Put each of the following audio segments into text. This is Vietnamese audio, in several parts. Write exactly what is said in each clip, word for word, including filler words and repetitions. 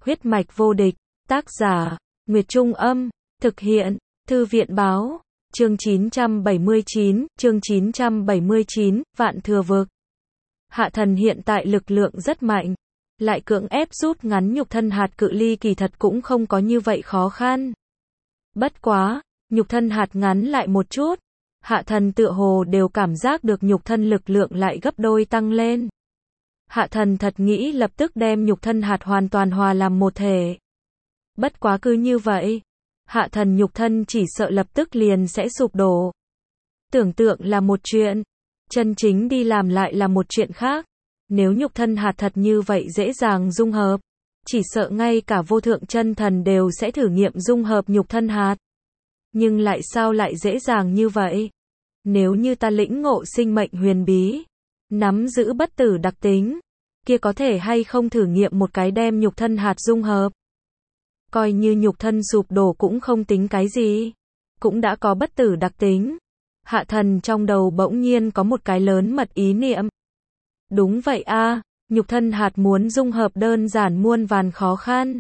Huyết mạch vô địch, tác giả, Nguyệt Trung Âm, thực hiện, Thư viện Báo, chương chín trăm bảy mươi chín, chương chín trăm bảy mươi chín, Vạn Thừa Vực. Hạ thần hiện tại lực lượng rất mạnh, lại cưỡng ép rút ngắn nhục thân hạt cự ly kỳ thật cũng không có như vậy khó khăn. Bất quá, nhục thân hạt ngắn lại một chút, hạ thần tựa hồ đều cảm giác được nhục thân lực lượng lại gấp đôi tăng lên. Hạ thần thật nghĩ lập tức đem nhục thân hạt hoàn toàn hòa làm một thể. Bất quá cứ như vậy, hạ thần nhục thân chỉ sợ lập tức liền sẽ sụp đổ. Tưởng tượng là một chuyện, chân chính đi làm lại là một chuyện khác. Nếu nhục thân hạt thật như vậy dễ dàng dung hợp, chỉ sợ ngay cả vô thượng chân thần đều sẽ thử nghiệm dung hợp nhục thân hạt. Nhưng lại sao lại dễ dàng như vậy? Nếu như ta lĩnh ngộ sinh mệnh huyền bí, nắm giữ bất tử đặc tính, kia có thể hay không thử nghiệm một cái đem nhục thân hạt dung hợp? Coi như nhục thân sụp đổ cũng không tính cái gì, cũng đã có bất tử đặc tính. Hạ thần trong đầu bỗng nhiên có một cái lớn mật ý niệm. Đúng vậy a, nhục thân hạt muốn dung hợp đơn giản muôn vàn khó khăn.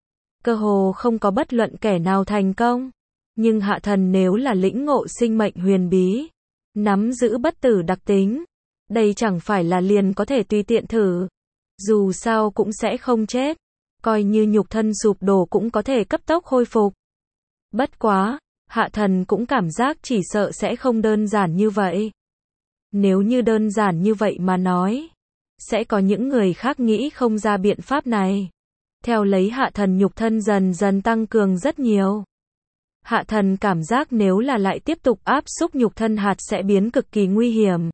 Cơ hồ không có bất luận kẻ nào thành công. Nhưng hạ thần nếu là lĩnh ngộ sinh mệnh huyền bí, nắm giữ bất tử đặc tính, đây chẳng phải là liền có thể tùy tiện thử. Dù sao cũng sẽ không chết, coi như nhục thân sụp đổ cũng có thể cấp tốc khôi phục. Bất quá, hạ thần cũng cảm giác chỉ sợ sẽ không đơn giản như vậy. Nếu như đơn giản như vậy mà nói, sẽ có những người khác nghĩ không ra biện pháp này. Theo lấy hạ thần nhục thân dần dần tăng cường rất nhiều. Hạ thần cảm giác nếu là lại tiếp tục áp xúc nhục thân hạt sẽ biến cực kỳ nguy hiểm.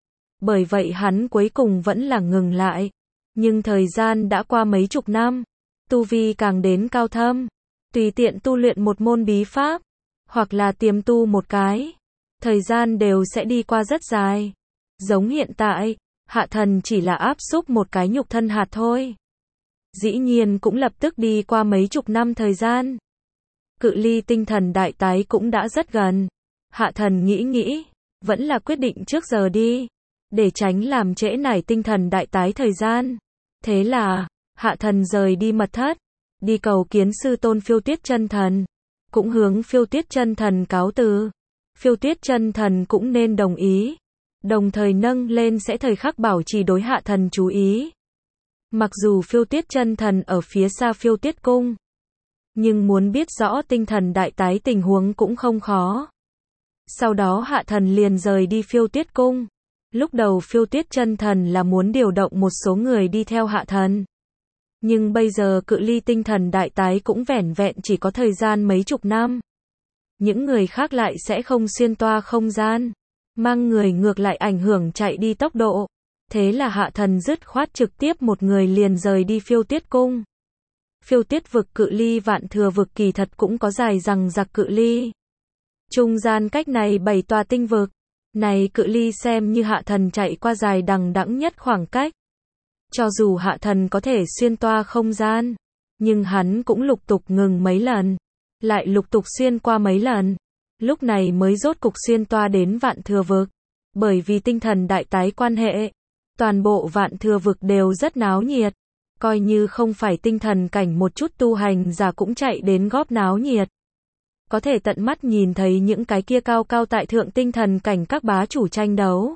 Bởi vậy hắn cuối cùng vẫn là ngừng lại. Nhưng thời gian đã qua mấy chục năm, tu vi càng đến cao thâm, tùy tiện tu luyện một môn bí pháp, hoặc là tiềm tu một cái, thời gian đều sẽ đi qua rất dài. Giống hiện tại, hạ thần chỉ là áp xúc một cái nhục thân hạt thôi. Dĩ nhiên cũng lập tức đi qua mấy chục năm thời gian. Cự ly tinh thần đại tái cũng đã rất gần. Hạ thần nghĩ nghĩ, vẫn là quyết định trước giờ đi, để tránh làm trễ nải tinh thần đại tái thời gian. Thế là, hạ thần rời đi mật thất, đi cầu kiến sư tôn Phiêu Tuyết chân thần, cũng hướng Phiêu Tuyết chân thần cáo từ. Phiêu Tuyết chân thần cũng nên đồng ý, đồng thời nâng lên sẽ thời khắc bảo trì đối hạ thần chú ý. Mặc dù Phiêu Tuyết chân thần ở phía xa Phiêu Tuyết cung, nhưng muốn biết rõ tinh thần đại tái tình huống cũng không khó. Sau đó hạ thần liền rời đi Phiêu Tuyết cung. Lúc đầu Phiêu Tuyết chân thần là muốn điều động một số người đi theo hạ thần. Nhưng bây giờ cự ly tinh thần đại tái cũng vẻn vẹn chỉ có thời gian mấy chục năm. Những người khác lại sẽ không xuyên toa không gian, mang người ngược lại ảnh hưởng chạy đi tốc độ. Thế là hạ thần dứt khoát trực tiếp một người liền rời đi Phiêu Tuyết cung. Phiêu Tuyết vực cự ly Vạn Thừa vực kỳ thật cũng có dài rằng giặc cự ly. Trung gian cách này bảy tòa tinh vực. Này cự ly xem như hạ thần chạy qua dài đằng đẵng nhất khoảng cách. Cho dù hạ thần có thể xuyên toa không gian, nhưng hắn cũng lục tục ngừng mấy lần, lại lục tục xuyên qua mấy lần. Lúc này mới rốt cục xuyên toa đến Vạn Thừa vực. Bởi vì tinh thần đại tái quan hệ, toàn bộ Vạn Thừa vực đều rất náo nhiệt. Coi như không phải tinh thần cảnh một chút tu hành giả cũng chạy đến góp náo nhiệt. Có thể tận mắt nhìn thấy những cái kia cao cao tại thượng tinh thần cảnh các bá chủ tranh đấu.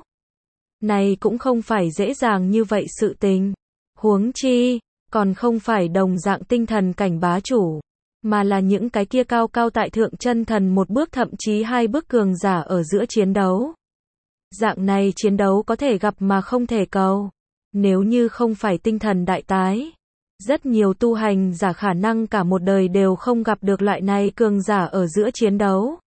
Này cũng không phải dễ dàng như vậy sự tình. Huống chi, còn không phải đồng dạng tinh thần cảnh bá chủ, mà là những cái kia cao cao tại thượng chân thần một bước thậm chí hai bước cường giả ở giữa chiến đấu. Dạng này chiến đấu có thể gặp mà không thể cầu. Nếu như không phải tinh thần đại tái, rất nhiều tu hành giả khả năng cả một đời đều không gặp được loại này cường giả ở giữa chiến đấu.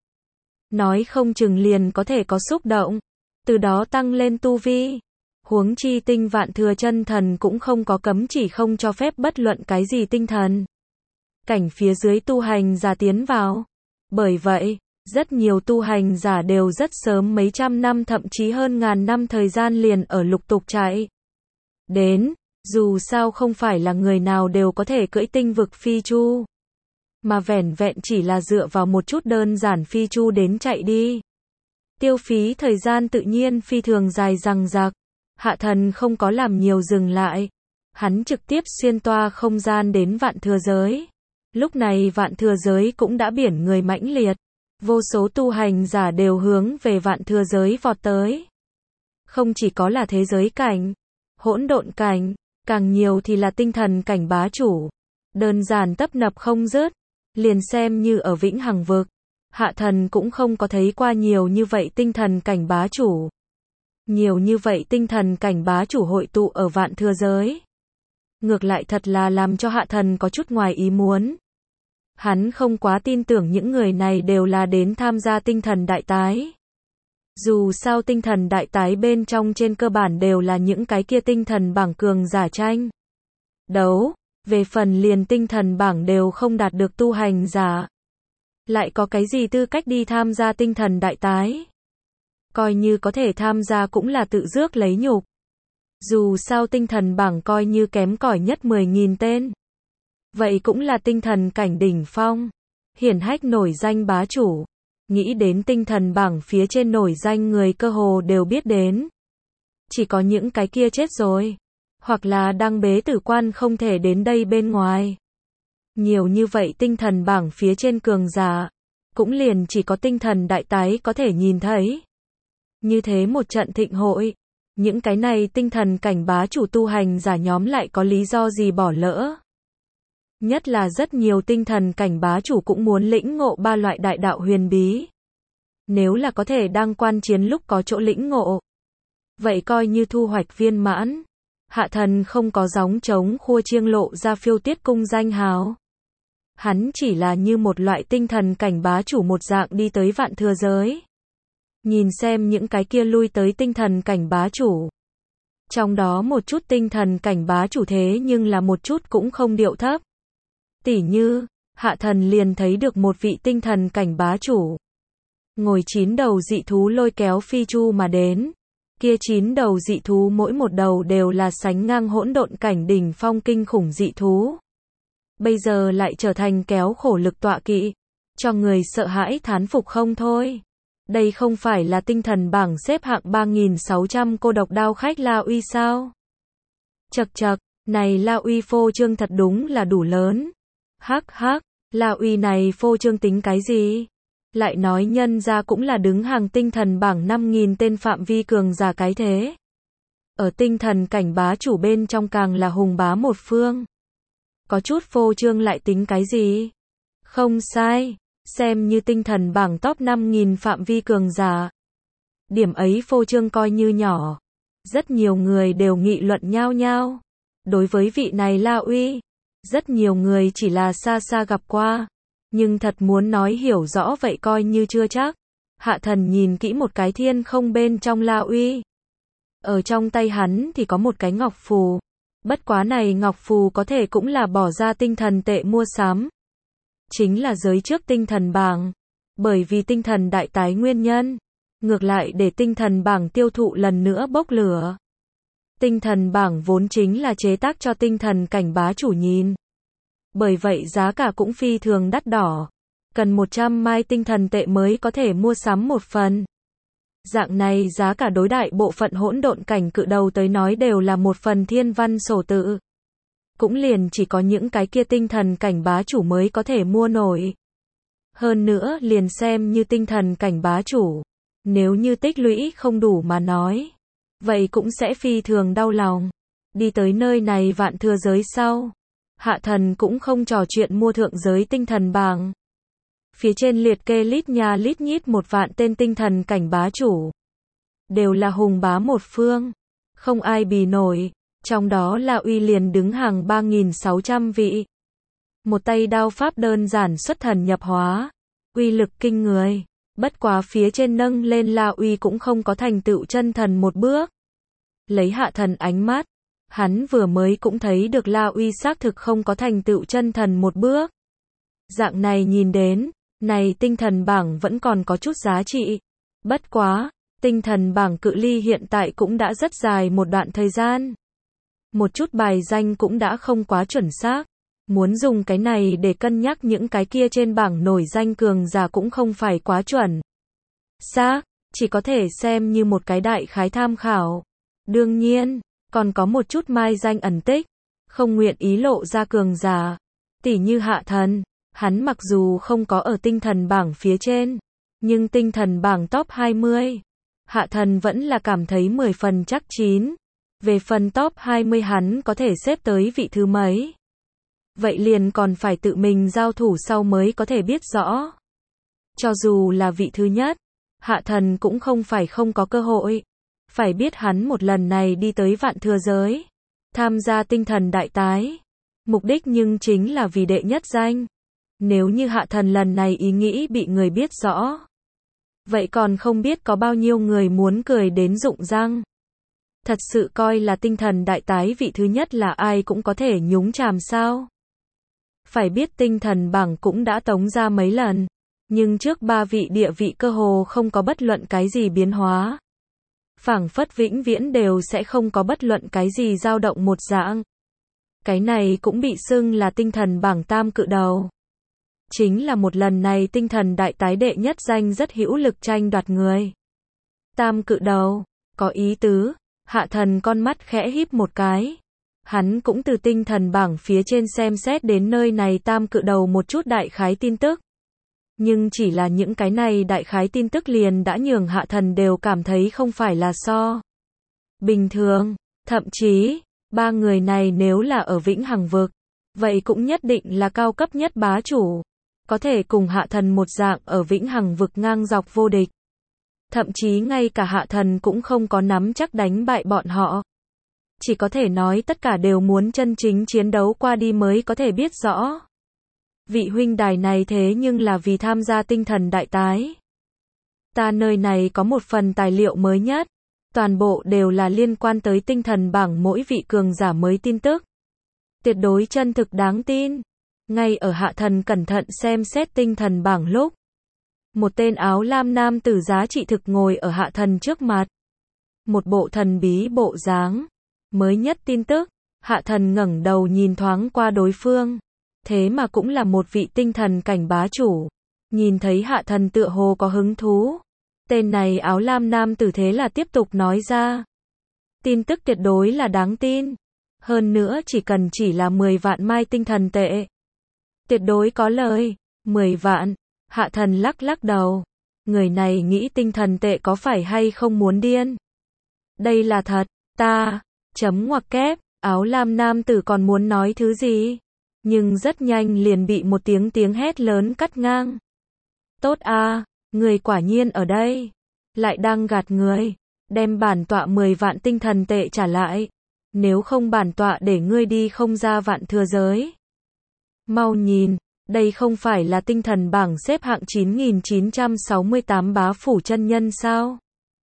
Nói không chừng liền có thể có xúc động, từ đó tăng lên tu vi. Huống chi tinh Vạn Thừa chân thần cũng không có cấm chỉ không cho phép bất luận cái gì tinh thần cảnh phía dưới tu hành giả tiến vào. Bởi vậy, rất nhiều tu hành giả đều rất sớm mấy trăm năm thậm chí hơn ngàn năm thời gian liền ở lục tục chạy đến. Dù sao không phải là người nào đều có thể cưỡi tinh vực phi chu, mà vẻn vẹn chỉ là dựa vào một chút đơn giản phi chu đến chạy đi. Tiêu phí thời gian tự nhiên phi thường dài dằng dặc. Hạ thần không có làm nhiều dừng lại, Hắn trực tiếp xuyên toa không gian đến vạn thừa giới. Lúc này vạn thừa giới cũng đã biển người mãnh liệt. Vô số tu hành giả đều hướng về vạn thừa giới vọt tới. Không chỉ có là thế giới cảnh, hỗn độn cảnh, càng nhiều thì là tinh thần cảnh bá chủ. Đơn giản tấp nập không dứt. Liền xem như ở vĩnh hằng vực, Hạ Thần cũng không có thấy qua nhiều như vậy tinh thần cảnh bá chủ. Nhiều như vậy tinh thần cảnh bá chủ hội tụ ở vạn thừa giới. Ngược lại thật là làm cho Hạ Thần có chút ngoài ý muốn. Hắn không quá tin tưởng những người này đều là đến tham gia tinh thần đại tái. Dù sao tinh thần đại tái bên trong trên cơ bản đều là những cái kia tinh thần bảng cường giả tranh đấu. Về phần liền tinh thần bảng đều không đạt được tu hành giả. Lại có cái gì tư cách đi tham gia tinh thần đại tái? Coi như có thể tham gia cũng là tự rước lấy nhục. Dù sao tinh thần bảng coi như kém cỏi nhất mười nghìn tên. Vậy cũng là tinh thần cảnh đỉnh phong. Hiển hách nổi danh bá chủ. Nghĩ đến tinh thần bảng phía trên nổi danh người cơ hồ đều biết đến. Chỉ có những cái kia chết rồi. Hoặc là đang bế tử quan không thể đến đây bên ngoài. Nhiều như vậy tinh thần bảng phía trên cường giả. Cũng liền chỉ có tinh thần đại tái có thể nhìn thấy. Như thế một trận thịnh hội. Những cái này tinh thần cảnh bá chủ tu hành giả nhóm lại có lý do gì bỏ lỡ. Nhất là rất nhiều tinh thần cảnh bá chủ cũng muốn lĩnh ngộ ba loại đại đạo huyền bí. Nếu là có thể đang quan chiến lúc có chỗ lĩnh ngộ. Vậy coi như thu hoạch viên mãn. Hạ Thần không có gióng trống khua chiêng lộ ra phiêu tiết cung danh hào. Hắn chỉ là như một loại tinh thần cảnh bá chủ một dạng đi tới vạn thừa giới. Nhìn xem những cái kia lui tới tinh thần cảnh bá chủ. Trong đó một chút tinh thần cảnh bá chủ thế nhưng là một chút cũng không điệu thấp. Tỉ như, Hạ Thần liền thấy được một vị tinh thần cảnh bá chủ. Ngồi chín đầu dị thú lôi kéo phi chu mà đến. Kia chín đầu dị thú mỗi một đầu đều là sánh ngang hỗn độn cảnh đỉnh phong kinh khủng dị thú. Bây giờ lại trở thành kéo khổ lực tọa kỵ. Cho người sợ hãi thán phục không thôi. Đây không phải là tinh thần bảng xếp hạng ba nghìn sáu trăm cô độc đao khách La Uy sao? Chậc chậc, này La Uy phô trương thật đúng là đủ lớn. Hắc hắc, La Uy này phô trương tính cái gì? Lại nói nhân ra cũng là đứng hàng tinh thần bảng năm nghìn tên phạm vi cường giả cái thế. Ở tinh thần cảnh bá chủ bên trong càng là hùng bá một phương. Có chút phô trương lại tính cái gì? Không sai, xem như tinh thần bảng top năm nghìn phạm vi cường giả. Điểm ấy phô trương coi như nhỏ. Rất nhiều người đều nghị luận nhao nhao. Đối với vị này La Uy, rất nhiều người chỉ là xa xa gặp qua. Nhưng thật muốn nói hiểu rõ vậy coi như chưa chắc. Hạ Thần nhìn kỹ một cái thiên không bên trong La Uy. Ở trong tay hắn thì có một cái ngọc phù. Bất quá này ngọc phù có thể cũng là bỏ ra tinh thần tệ mua sắm. Chính là giới trước tinh thần bảng. Bởi vì tinh thần đại tái nguyên nhân. Ngược lại để tinh thần bảng tiêu thụ lần nữa bốc lửa. Tinh thần bảng vốn chính là chế tác cho tinh thần cảnh bá chủ nhìn. Bởi vậy giá cả cũng phi thường đắt đỏ. Cần một trăm mai tinh thần tệ mới có thể mua sắm một phần. Dạng này giá cả đối đại bộ phận hỗn độn cảnh cự đầu tới nói đều là một phần thiên văn sổ tự. Cũng liền chỉ có những cái kia tinh thần cảnh bá chủ mới có thể mua nổi. Hơn nữa liền xem như tinh thần cảnh bá chủ. Nếu như tích lũy không đủ mà nói. Vậy cũng sẽ phi thường đau lòng. Đi tới nơi này vạn thừa giới sau. Hạ Thần cũng không trò chuyện mua thượng giới tinh thần bảng. Phía trên liệt kê lít nha lít nhít một vạn tên tinh thần cảnh bá chủ. Đều là hùng bá một phương. Không ai bì nổi. Trong đó La Uy liền đứng hàng ba nghìn sáu trăm vị. Một tay đao pháp đơn giản xuất thần nhập hóa. Uy lực kinh người. Bất quá phía trên nâng lên La Uy cũng không có thành tựu chân thần một bước. Lấy Hạ Thần ánh mắt. Hắn vừa mới cũng thấy được La Uy xác thực không có thành tựu chân thần một bước. Dạng này nhìn đến, này tinh thần bảng vẫn còn có chút giá trị. Bất quá, tinh thần bảng cự ly hiện tại cũng đã rất dài một đoạn thời gian. Một chút bài danh cũng đã không quá chuẩn xác. Muốn dùng cái này để cân nhắc những cái kia trên bảng nổi danh cường giả cũng không phải quá chuẩn xác, chỉ có thể xem như một cái đại khái tham khảo. Đương nhiên, còn có một chút mai danh ẩn tích. không nguyện ý lộ ra cường giả. Tỉ như Hạ Thần, hắn mặc dù không có ở tinh thần bảng phía trên, nhưng tinh thần bảng top hai mươi, Hạ Thần vẫn là cảm thấy mười phần chắc chín. Về phần top hai mươi hắn có thể xếp tới vị thứ mấy. Vậy liền còn phải tự mình giao thủ sau mới có thể biết rõ. Cho dù là vị thứ nhất, Hạ Thần cũng không phải không có cơ hội. Phải biết hắn một lần này đi tới vạn thừa giới, tham gia tinh thần đại tái. Mục đích nhưng chính là vì đệ nhất danh. Nếu như Hạ Thần lần này ý nghĩ bị người biết rõ, vậy còn không biết có bao nhiêu người muốn cười đến rụng răng. Thật sự coi là tinh thần đại tái vị thứ nhất là ai cũng có thể nhúng chàm sao. Phải biết tinh thần bảng cũng đã tống ra mấy lần, nhưng trước ba vị địa vị cơ hồ không có bất luận cái gì biến hóa. Phảng phất vĩnh viễn đều sẽ không có bất luận cái gì dao động một dạng. Cái này cũng bị xưng là tinh thần bảng tam cự đầu. Chính là một lần này tinh thần đại tái đệ nhất danh rất hữu lực tranh đoạt người. Tam cự đầu, có ý tứ. Hạ Thần con mắt khẽ híp một cái. Hắn cũng từ tinh thần bảng phía trên xem xét đến nơi này tam cự đầu một chút đại khái tin tức. Nhưng chỉ là những cái này đại khái tin tức liền đã nhường Hạ Thần đều cảm thấy không phải là so bình thường. Thậm chí, ba người này nếu là ở Vĩnh Hằng vực, vậy cũng nhất định là cao cấp nhất bá chủ. Có thể cùng Hạ Thần một dạng ở Vĩnh Hằng vực ngang dọc vô địch. Thậm chí ngay cả Hạ Thần cũng không có nắm chắc đánh bại bọn họ. Chỉ có thể nói tất cả đều muốn chân chính chiến đấu qua đi mới có thể biết rõ. Vị huynh đài này thế nhưng là vì tham gia tinh thần đại tái. Ta nơi này có một phần tài liệu mới nhất. Toàn bộ đều là liên quan tới tinh thần bảng mỗi vị cường giả mới tin tức. Tuyệt đối chân thực đáng tin. Ngay ở Hạ Thần cẩn thận xem xét tinh thần bảng lúc, một tên áo lam nam tử giá trị thực ngồi ở Hạ Thần trước mặt. Một bộ thần bí bộ dáng. Mới nhất tin tức, Hạ Thần ngẩng đầu nhìn thoáng qua đối phương. Thế mà cũng là một vị tinh thần cảnh bá chủ. Nhìn thấy Hạ Thần tựa hồ có hứng thú. Tên này áo lam nam tử thế là tiếp tục nói ra. Tin tức tuyệt đối là đáng tin. Hơn nữa chỉ cần chỉ là mười vạn mai tinh thần tệ. Tuyệt đối có lời. mười vạn. Hạ Thần lắc lắc đầu. Người này nghĩ tinh thần tệ có phải hay không muốn điên. Đây là thật. Ta. Chấm ngoặc kép. Áo lam nam tử còn muốn nói thứ gì. Nhưng rất nhanh liền bị một tiếng tiếng hét lớn cắt ngang. Tốt a, người quả nhiên ở đây. Lại đang gạt người. Đem bản tọa mười vạn tinh thần tệ trả lại. Nếu không bản tọa để ngươi đi không ra vạn thừa giới. Mau nhìn, đây không phải là tinh thần bảng xếp hạng chín nghìn chín trăm sáu mươi tám bá phủ chân nhân sao?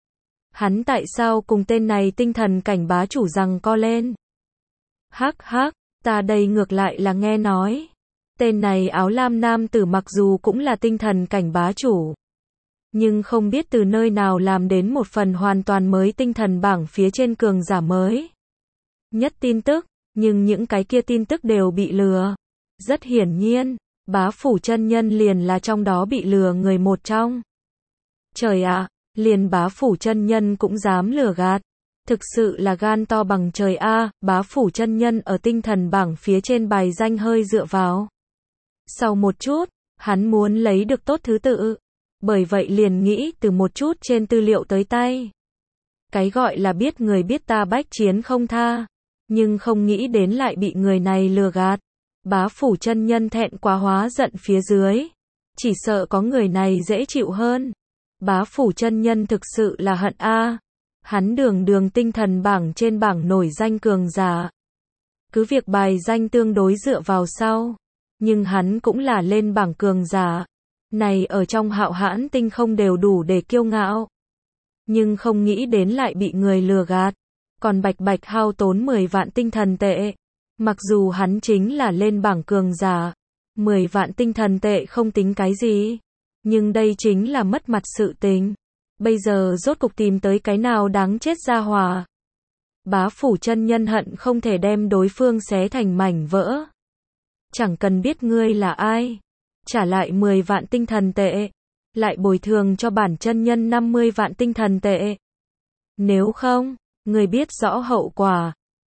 Hắn tại sao cùng tên này tinh thần cảnh bá chủ rằng co lên? Hắc hắc, ta đây ngược lại là nghe nói. Tên này áo lam nam tử mặc dù cũng là tinh thần cảnh bá chủ. Nhưng không biết từ nơi nào làm đến một phần hoàn toàn mới tinh thần bảng phía trên cường giả mới. Nhất tin tức, nhưng những cái kia tin tức đều bị lừa. Rất hiển nhiên, bá phủ chân nhân liền là trong đó bị lừa người một trong. Trời ạ, liền bá phủ chân nhân cũng dám lừa gạt. Thực sự là gan to bằng trời a, bá phủ chân nhân ở tinh thần bảng phía trên bài danh hơi dựa vào. Sau một chút, hắn muốn lấy được tốt thứ tự. Bởi vậy liền nghĩ từ một chút trên tư liệu tới tay. Cái gọi là biết người biết ta bách chiến không tha. Nhưng không nghĩ đến lại bị người này lừa gạt. Bá phủ chân nhân thẹn quá hóa giận phía dưới. Chỉ sợ có người này dễ chịu hơn. Bá phủ chân nhân thực sự là hận a. Hắn đường đường tinh thần bảng trên bảng nổi danh cường giả. Cứ việc bài danh tương đối dựa vào sau. Nhưng hắn cũng là lên bảng cường giả. Này ở trong hạo hãn tinh không đều đủ để kiêu ngạo. Nhưng không nghĩ đến lại bị người lừa gạt. Còn bạch bạch hao tốn mười vạn tinh thần tệ. Mặc dù hắn chính là lên bảng cường giả. mười vạn tinh thần tệ không tính cái gì. Nhưng đây chính là mất mặt sự tình. Bây giờ rốt cục tìm tới cái nào đáng chết ra hòa. Bá phủ chân nhân hận không thể đem đối phương xé thành mảnh vỡ. Chẳng cần biết ngươi là ai. Trả lại mười vạn tinh thần tệ. Lại bồi thường cho bản chân nhân năm mươi vạn tinh thần tệ. Nếu không, ngươi biết rõ hậu quả.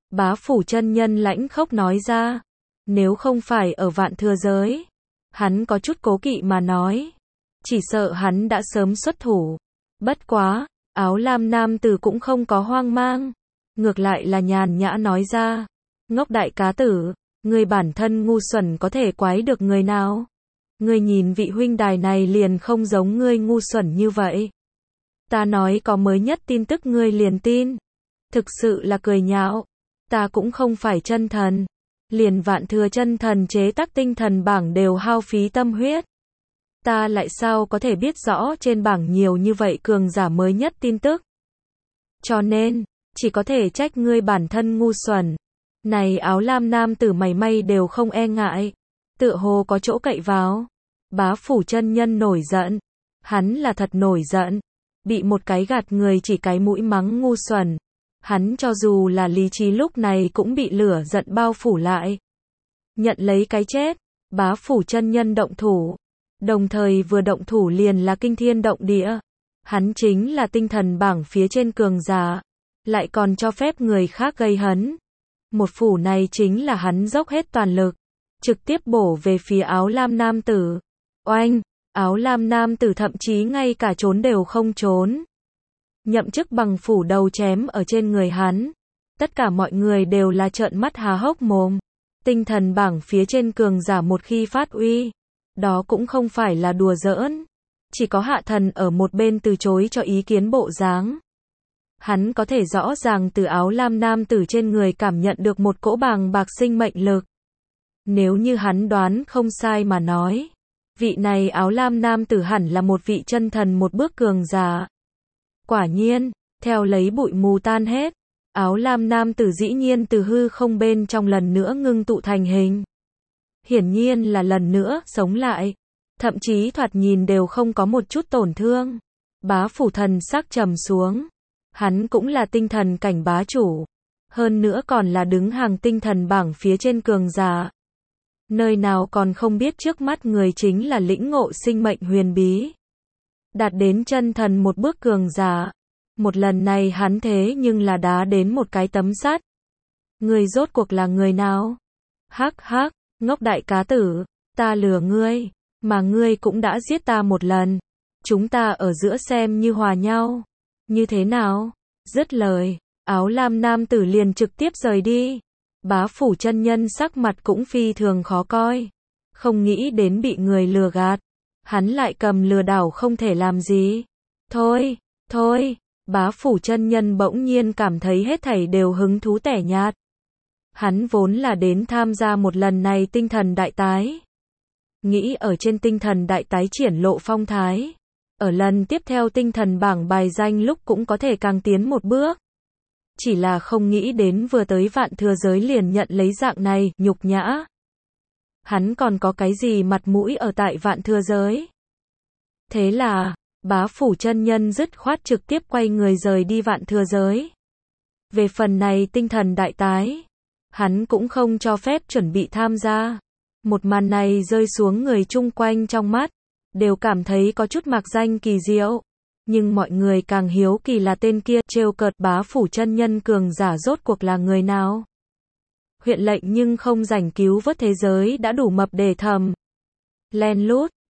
Bá phủ chân nhân lãnh khốc nói ra. Nếu không phải ở vạn thừa giới, hắn có chút cố kỵ mà nói. Chỉ sợ hắn đã sớm xuất thủ. Bất quá, áo lam nam tử cũng không có hoang mang. Ngược lại là nhàn nhã nói ra. Ngốc đại cá tử, ngươi bản thân ngu xuẩn có thể quái được người nào? Ngươi nhìn vị huynh đài này liền không giống ngươi ngu xuẩn như vậy. Ta nói có mới nhất tin tức ngươi liền tin. Thực sự là cười nhạo. Ta cũng không phải chân thần. Liền vạn thừa chân thần chế tác tinh thần bảng đều hao phí tâm huyết. Ta lại sao có thể biết rõ trên bảng nhiều như vậy cường giả mới nhất tin tức. Cho nên, chỉ có thể trách ngươi bản thân ngu xuẩn. Này áo lam nam tử mày may đều không e ngại. Tựa hồ có chỗ cậy vào. Bá phủ chân nhân nổi giận. Hắn là thật nổi giận. Bị một cái gạt người chỉ cái mũi mắng ngu xuẩn. Hắn cho dù là lý trí lúc này cũng bị lửa giận bao phủ lại. Nhận lấy cái chết. Bá phủ chân nhân động thủ. Đồng thời vừa động thủ liền là kinh thiên động địa. Hắn chính là tinh thần bảng phía trên cường giả. Lại còn cho phép người khác gây hấn. Một phủ này chính là hắn dốc hết toàn lực. Trực tiếp bổ về phía áo lam nam tử. Oanh! Áo lam nam tử thậm chí ngay cả trốn đều không trốn. Nhậm chức bằng phủ đầu chém ở trên người hắn. Tất cả mọi người đều là trợn mắt há hốc mồm. Tinh thần bảng phía trên cường giả một khi phát uy. Đó cũng không phải là đùa giỡn. Chỉ có hạ thần ở một bên từ chối cho ý kiến bộ dáng. Hắn có thể rõ ràng từ áo lam nam tử trên người cảm nhận được một cỗ bàng bạc sinh mệnh lực. Nếu như hắn đoán không sai mà nói. Vị này áo lam nam tử hẳn là một vị chân thần một bước cường giả. Quả nhiên, theo lấy bụi mù tan hết, áo lam nam tử dĩ nhiên từ hư không bên trong lần nữa ngưng tụ thành hình. Hiển nhiên là lần nữa sống lại. Thậm chí thoạt nhìn đều không có một chút tổn thương. Bá phủ thần sắc trầm xuống. Hắn cũng là tinh thần cảnh bá chủ. Hơn nữa còn là đứng hàng tinh thần bảng phía trên cường giả. Nơi nào còn không biết trước mắt người chính là lĩnh ngộ sinh mệnh huyền bí. Đạt đến chân thần một bước cường giả. Một lần này hắn thế nhưng là đá đến một cái tấm sắt. Người rốt cuộc là người nào? Hắc hắc, ngốc đại cá tử, ta lừa ngươi, mà ngươi cũng đã giết ta một lần. Chúng ta ở giữa xem như hòa nhau. Như thế nào? Dứt lời, áo lam nam tử liền trực tiếp rời đi. Bá phủ chân nhân sắc mặt cũng phi thường khó coi. Không nghĩ đến bị người lừa gạt. Hắn lại cầm lừa đảo không thể làm gì. Thôi, thôi, bá phủ chân nhân bỗng nhiên cảm thấy hết thảy đều hứng thú tẻ nhạt. Hắn vốn là đến tham gia một lần này tinh thần đại tái. Nghĩ ở trên tinh thần đại tái triển lộ phong thái. Ở lần tiếp theo tinh thần bảng bài danh lúc cũng có thể càng tiến một bước. Chỉ là không nghĩ đến vừa tới vạn thừa giới liền nhận lấy dạng này, nhục nhã. Hắn còn có cái gì mặt mũi ở tại vạn thừa giới. Thế là, bá phủ chân nhân dứt khoát trực tiếp quay người rời đi vạn thừa giới. Về phần này tinh thần đại tái, hắn cũng không cho phép chuẩn bị tham gia. Một màn này rơi xuống người chung quanh trong mắt, đều cảm thấy có chút mạc danh kỳ diệu. Nhưng mọi người càng hiếu kỳ là tên kia trêu cợt bá phủ chân nhân cường giả rốt cuộc là người nào. Huyện lệnh nhưng không rảnh cứu vớt thế giới đã đủ mập để thầm. Len lút,